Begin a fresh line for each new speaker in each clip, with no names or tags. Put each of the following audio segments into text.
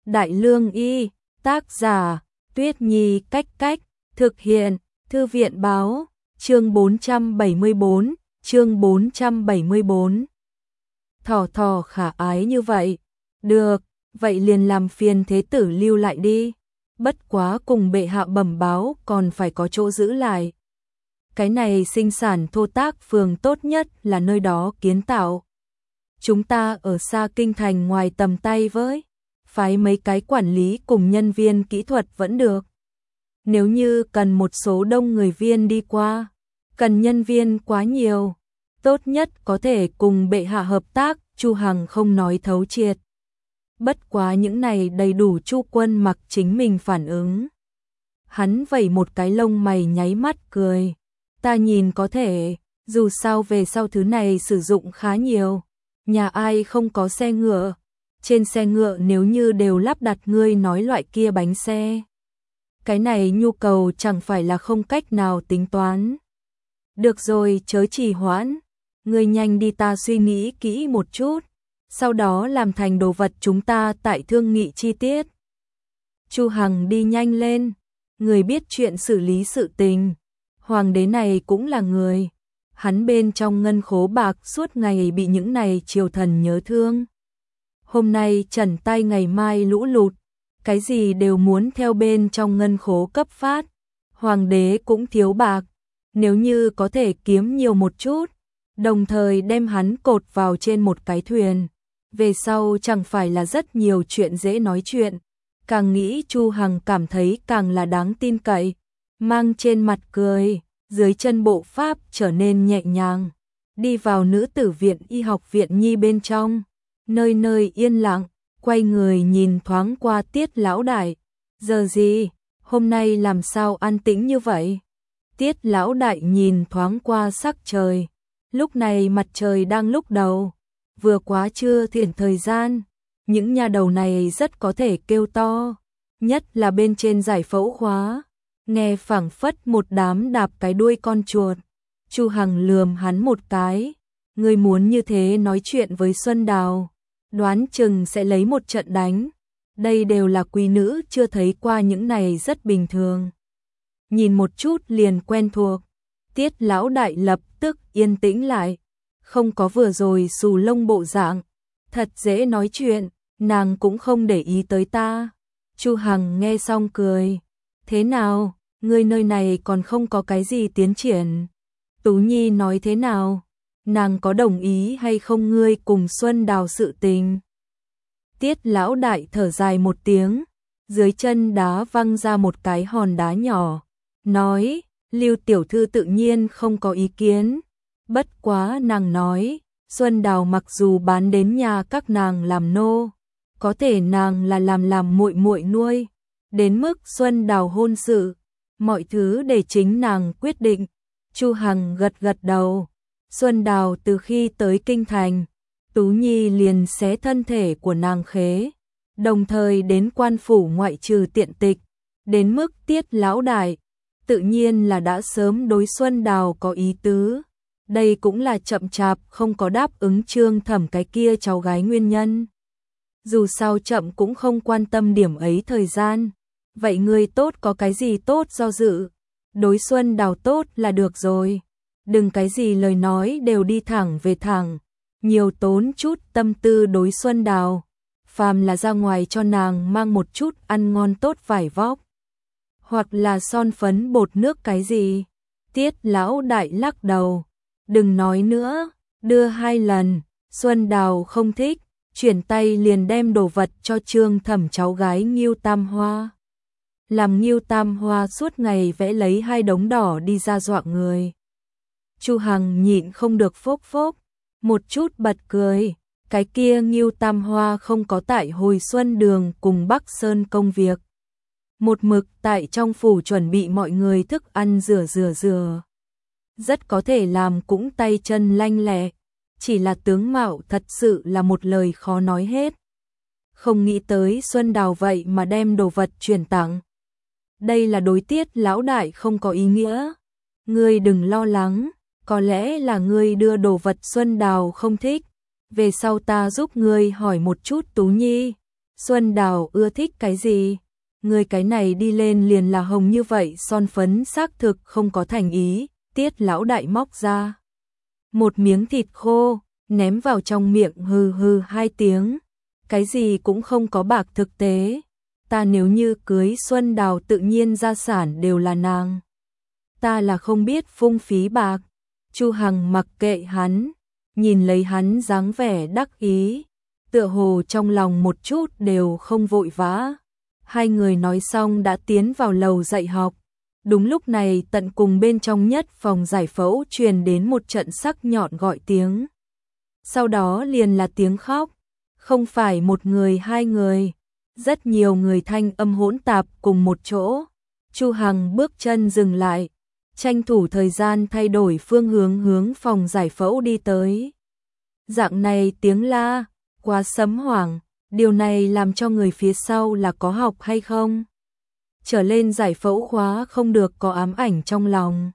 Đại Lương Y, tác giả, Tuyết Nhi Cách Cách, thực hiện, Thư viện Báo, chương 474, chương 474. Thỏ thỏ khả ái như vậy. Được, vậy liền làm phiền thế tử lưu lại đi. Bất quá cùng bệ hạ bẩm báo còn phải có chỗ giữ lại. Cái này sinh sản thô tác phường tốt nhất là nơi đó kiến tạo. Chúng ta ở xa kinh thành ngoài tầm tay với. Phái mấy cái quản lý cùng nhân viên kỹ thuật vẫn được. Nếu như cần một số đông người viên đi qua, cần nhân viên quá nhiều, tốt nhất có thể cùng bệ hạ hợp tác. Chu Hằng không nói thấu triệt. Bất quá những này đầy đủ Chu Quân Mặc chính mình phản ứng. Hắn vẩy một cái lông mày nháy mắt cười. Ta nhìn có thể, dù sao về sau thứ này sử dụng khá nhiều. Nhà ai không có xe ngựa? Trên xe ngựa nếu như đều lắp đặt ngươi nói loại kia bánh xe. Cái này nhu cầu chẳng phải là không cách nào tính toán. Được rồi, chớ trì hoãn. Ngươi nhanh đi, ta suy nghĩ kỹ một chút. Sau đó làm thành đồ vật chúng ta tại thương nghị chi tiết. Chu Hằng đi nhanh lên. Người biết chuyện xử lý sự tình. Hoàng đế này cũng là người. Hắn bên trong ngân khố bạc suốt ngày bị những này triều thần nhớ thương. Hôm nay trần tay ngày mai lũ lụt. Cái gì đều muốn theo bên trong ngân khố cấp phát. Hoàng đế cũng thiếu bạc. Nếu như có thể kiếm nhiều một chút, đồng thời đem hắn cột vào trên một cái thuyền, về sau chẳng phải là rất nhiều chuyện dễ nói chuyện. Càng nghĩ Chu Hằng cảm thấy càng là đáng tin cậy, mang trên mặt cười, dưới chân bộ pháp trở nên nhẹ nhàng. Đi vào nữ tử viện y học viện nhi bên trong, nơi nơi yên lặng, quay người nhìn thoáng qua Tiết lão đại. Giờ gì, hôm nay làm sao an tĩnh như vậy? Tiết lão đại nhìn thoáng qua sắc trời. Lúc này mặt trời đang lúc đầu, vừa quá trưa thiển thời gian, những nhà đầu này rất có thể kêu to, nhất là bên trên giải phẫu khóa, nghe phảng phất một đám đạp cái đuôi con chuột. Chu Hằng lườm hắn một cái, ngươi muốn như thế nói chuyện với Xuân Đào, đoán chừng sẽ lấy một trận đánh. Đây đều là quý nữ chưa thấy qua những này rất bình thường. Nhìn một chút liền quen thuộc. Tiết lão đại lập tức yên tĩnh lại, không có vừa rồi xù lông bộ dạng, thật dễ nói chuyện, nàng cũng không để ý tới ta. Chu Hằng nghe xong cười, thế nào, ngươi nơi này còn không có cái gì tiến triển? Tú Nhi nói thế nào, nàng có đồng ý hay không ngươi cùng Xuân Đào sự tình? Tiết lão đại thở dài một tiếng, dưới chân đá văng ra một cái hòn đá nhỏ, nói, Lưu tiểu thư tự nhiên không có ý kiến. Bất quá nàng nói, Xuân Đào mặc dù bán đến nhà các nàng làm nô, có thể nàng là làm muội muội nuôi, đến mức Xuân Đào hôn sự, mọi thứ để chính nàng quyết định. Chu Hằng gật gật đầu. Xuân Đào từ khi tới kinh thành, Tú Nhi liền xé thân thể của nàng khế, đồng thời đến quan phủ ngoại trừ tiện tịch, đến mức Tiết lão đại tự nhiên là đã sớm đối Xuân Đào có ý tứ. Đây cũng là chậm chạp không có đáp ứng Trương Thẩm cái kia cháu gái nguyên nhân. Dù sao chậm cũng không quan tâm điểm ấy thời gian. Vậy người tốt có cái gì tốt do dự? Đối Xuân Đào tốt là được rồi. Đừng cái gì lời nói đều đi thẳng về thẳng. Nhiều tốn chút tâm tư đối Xuân Đào. Phàm là ra ngoài cho nàng mang một chút ăn ngon tốt vải vóc, hoặc là son phấn bột nước cái gì. Tiết lão đại lắc đầu. Đừng nói nữa, đưa 2 lần, Xuân Đào không thích, chuyển tay liền đem đồ vật cho Trương Thẩm cháu gái Ngưu Tam Hoa. Làm Ngưu Tam Hoa suốt ngày vẽ lấy 2 đống đỏ đi ra dọa người. Chu Hằng nhịn không được phốc phốc, một chút bật cười. Cái kia Ngưu Tam Hoa không có tại Hồi Xuân Đường cùng Bắc Sơn công việc. Một mực tại trong phủ chuẩn bị mọi người thức ăn rửa. Rất có thể làm cũng tay chân lanh lẹ, chỉ là tướng mạo thật sự là một lời khó nói hết. Không nghĩ tới Xuân Đào vậy mà đem đồ vật chuyển tặng. Đây là đối Tiết lão đại không có ý nghĩa. Ngươi đừng lo lắng, có lẽ là ngươi đưa đồ vật Xuân Đào không thích. Về sau ta giúp ngươi hỏi một chút Tú Nhi, Xuân Đào ưa thích cái gì? Người cái này đi lên liền là hồng như vậy, son phấn xác thực không có thành ý. Tiết lão đại móc ra một miếng thịt khô, ném vào trong miệng hừ hừ 2 tiếng. Cái gì cũng không có bạc thực tế. Ta nếu như cưới Xuân Đào tự nhiên gia sản đều là nàng. Ta là không biết phung phí bạc. Chu Hằng mặc kệ hắn, nhìn lấy hắn dáng vẻ đắc ý, tựa hồ trong lòng một chút đều không vội vã. Hai người nói xong đã tiến vào lầu dạy học. Đúng lúc này tận cùng bên trong nhất phòng giải phẫu truyền đến một trận sắc nhọn gọi tiếng. Sau đó liền là tiếng khóc, không phải một người 2 người, rất nhiều người thanh âm hỗn tạp cùng một chỗ. Chu Hằng bước chân dừng lại, tranh thủ thời gian thay đổi phương hướng phòng giải phẫu đi tới. Dạng này tiếng la, quá sấm hoảng, điều này làm cho người phía sau là có học hay không? Trở lên giải phẫu khóa không được có ám ảnh trong lòng.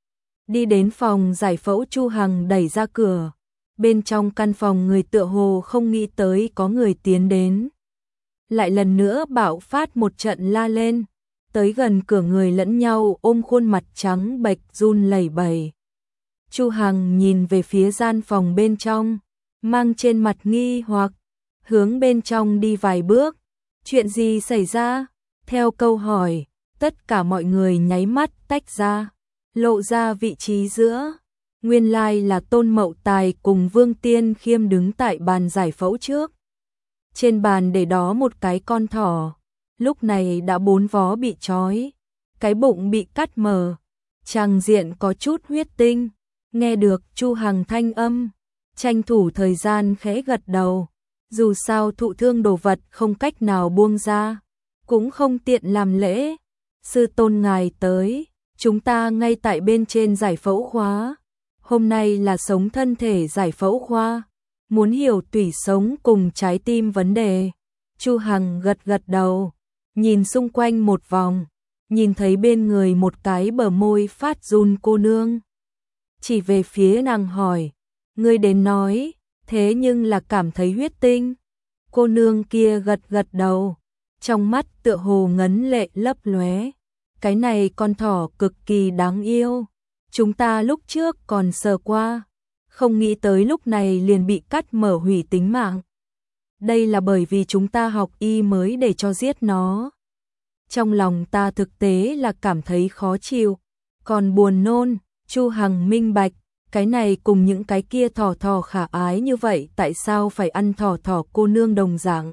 Đi đến phòng giải phẫu, Chu Hằng đẩy ra cửa. Bên trong căn phòng người tựa hồ không nghĩ tới có người tiến đến. Lại lần nữa bạo phát một trận la lên. Tới gần cửa người lẫn nhau ôm khuôn mặt trắng bệch run lẩy bẩy. Chu Hằng nhìn về phía gian phòng bên trong, mang trên mặt nghi hoặc, hướng bên trong đi vài bước. Chuyện gì xảy ra? Theo câu hỏi, tất cả mọi người nháy mắt tách ra, lộ ra vị trí giữa. Nguyên lai là Tôn Mậu Tài cùng Vương Tiên Khiêm đứng tại bàn giải phẫu trước. Trên bàn để đó một cái con thỏ, lúc này đã 4 vó bị trói, cái bụng bị cắt mở, tràng diện có chút huyết tinh. Nghe được Chu Hằng thanh âm, tranh thủ thời gian khẽ gật đầu, dù sao thụ thương đồ vật không cách nào buông ra, cũng không tiện làm lễ. Sư tôn ngài tới, chúng ta ngay tại bên trên giải phẫu khoa. Hôm nay là sống thân thể giải phẫu khoa, muốn hiểu tủy sống cùng trái tim vấn đề. Chu Hằng gật gật đầu, nhìn xung quanh một vòng, nhìn thấy bên người một cái bờ môi phát run cô nương. Chỉ về phía nàng hỏi, ngươi đến nói, thế nhưng là cảm thấy huyết tinh. Cô nương kia gật gật đầu, trong mắt tựa hồ ngấn lệ lấp lóe. Cái này con thỏ cực kỳ đáng yêu, chúng ta lúc trước còn sờ qua, không nghĩ tới lúc này liền bị cắt mở hủy tính mạng. Đây là bởi vì chúng ta học y mới để cho giết nó. Trong lòng ta thực tế là cảm thấy khó chịu, còn buồn nôn. Chu Hằng minh bạch, cái này cùng những cái kia thỏ khả ái như vậy tại sao phải ăn thỏ cô nương đồng dạng.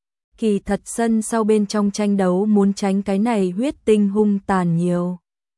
Kỳ thật sân sau bên trong tranh đấu muốn tránh cái này huyết tinh hung tàn nhiều.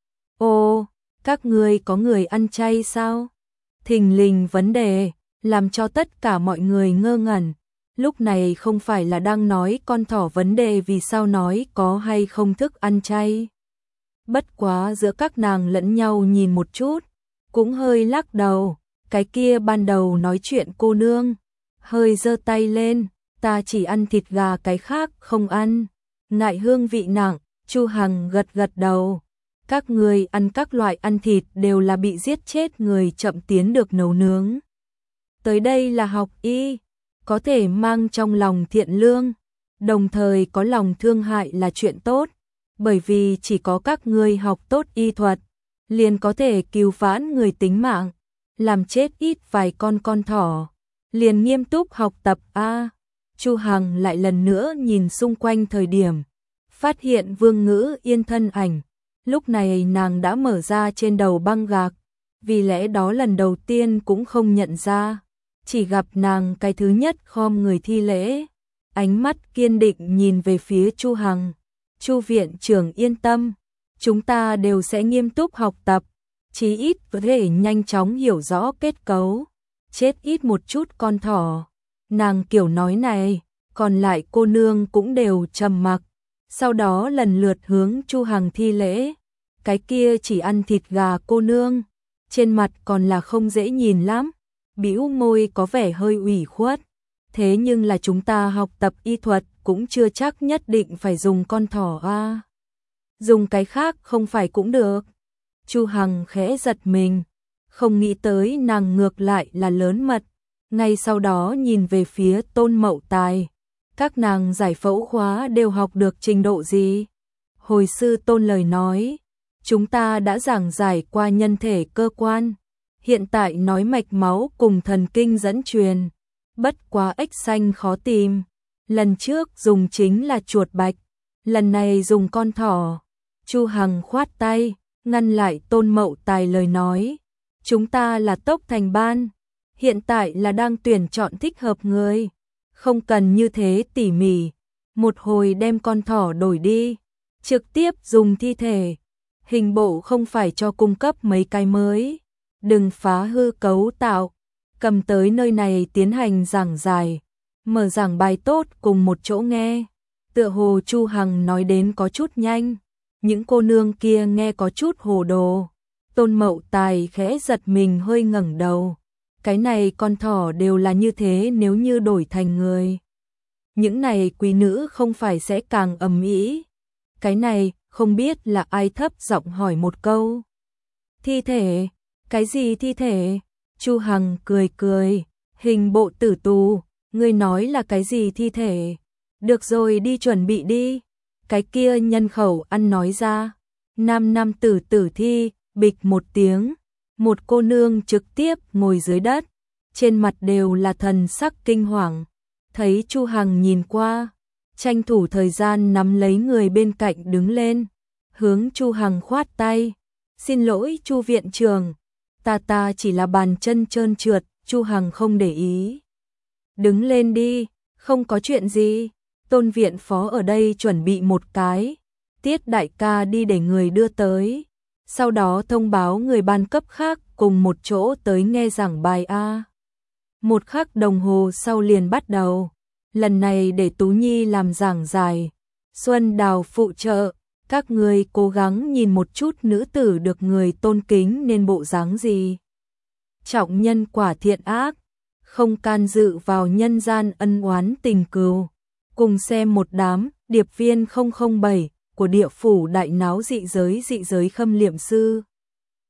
Ô, các ngươi có người ăn chay sao? Thình lình vấn đề, làm cho tất cả mọi người ngơ ngẩn. Lúc này không phải là đang nói con thỏ vấn đề vì sao nói có hay không thức ăn chay. Bất quá giữa các nàng lẫn nhau nhìn một chút, cũng hơi lắc đầu. Cái kia ban đầu nói chuyện cô nương, hơi giơ tay lên, ta chỉ ăn thịt gà cái khác không ăn. Ngại hương vị nặng, Chu Hằng gật gật đầu. Các người ăn các loại ăn thịt đều là bị giết chết người chậm tiến được nấu nướng. Tới đây là học y, có thể mang trong lòng thiện lương, đồng thời có lòng thương hại là chuyện tốt. Bởi vì chỉ có các ngươi học tốt y thuật, liền có thể cứu vãn người tính mạng, làm chết ít vài con thỏ. Liền nghiêm túc học tập a. Chu Hằng lại lần nữa nhìn xung quanh thời điểm, phát hiện Vương Ngữ Yên thân ảnh. Lúc này nàng đã mở ra trên đầu băng gạc, vì lẽ đó lần đầu tiên cũng không nhận ra, chỉ gặp nàng cái thứ nhất khom người thi lễ, ánh mắt kiên định nhìn về phía Chu Hằng. Chu viện trưởng yên tâm, chúng ta đều sẽ nghiêm túc học tập, chí ít có thể nhanh chóng hiểu rõ kết cấu, chết ít một chút con thỏ. Nàng kiểu nói này, còn lại cô nương cũng đều trầm mặc, sau đó lần lượt hướng Chu Hằng thi lễ. Cái kia chỉ ăn thịt gà cô nương, trên mặt còn là không dễ nhìn lắm, bĩu môi có vẻ hơi ủy khuất. Thế nhưng là chúng ta học tập y thuật cũng chưa chắc nhất định phải dùng con thỏ a. Dùng cái khác không phải cũng được. Chu Hằng khẽ giật mình, không nghĩ tới nàng ngược lại là lớn mật. Ngay sau đó nhìn về phía Tôn Mậu Tài, các nàng giải phẫu khóa đều học được trình độ gì? Hồi sư Tôn lời nói, chúng ta đã giảng giải qua nhân thể cơ quan, hiện tại nói mạch máu cùng thần kinh dẫn truyền, bất quá ếch xanh khó tìm, lần trước dùng chính là chuột bạch, lần này dùng con thỏ. Chu Hằng khoát tay, ngăn lại Tôn Mậu Tài lời nói, chúng ta là Tốc Thành Ban, hiện tại là đang tuyển chọn thích hợp người, không cần như thế tỉ mỉ, một hồi đem con thỏ đổi đi, trực tiếp dùng thi thể, hình bộ không phải cho cung cấp mấy cái mới, đừng phá hư cấu tạo, cầm tới nơi này tiến hành giảng giải, mở giảng bài tốt cùng một chỗ nghe. Tựa hồ Chu Hằng nói đến có chút nhanh, những cô nương kia nghe có chút hồ đồ. Tôn Mậu Tài khẽ giật mình hơi ngẩng đầu. Cái này con thỏ đều là như thế nếu như đổi thành người. Những này quý nữ không phải sẽ càng ầm ĩ. Cái này không biết là ai thấp giọng hỏi một câu. Thi thể? Cái gì thi thể? Chu Hằng cười cười. Hình bộ tử tù, ngươi nói là cái gì thi thể? Được rồi đi chuẩn bị đi. Cái kia nhân khẩu ăn nói ra. Nam tử tử thi, bịch một tiếng. Một cô nương trực tiếp ngồi dưới đất. Trên mặt đều là thần sắc kinh hoàng. Thấy Chu Hằng nhìn qua. Tranh thủ thời gian nắm lấy người bên cạnh đứng lên. Hướng Chu Hằng khoát tay. Xin lỗi Chu viện trưởng. Ta chỉ là bàn chân trơn trượt. Chu Hằng không để ý. Đứng lên đi, không có chuyện gì. Tôn viện phó ở đây chuẩn bị một cái. Tiết đại ca đi để người đưa tới. Sau đó thông báo người ban cấp khác cùng một chỗ tới nghe giảng bài A. Một khắc đồng hồ sau liền bắt đầu. Lần này để Tú Nhi làm giảng giải. Xuân Đào phụ trợ. Các người cố gắng nhìn một chút nữ tử được người tôn kính nên bộ dáng gì. Trọng nhân quả thiện ác. Không can dự vào nhân gian ân oán tình cừu. Cùng xem một đám điệp viên 007 của địa phủ đại náo dị giới khâm liệm sư.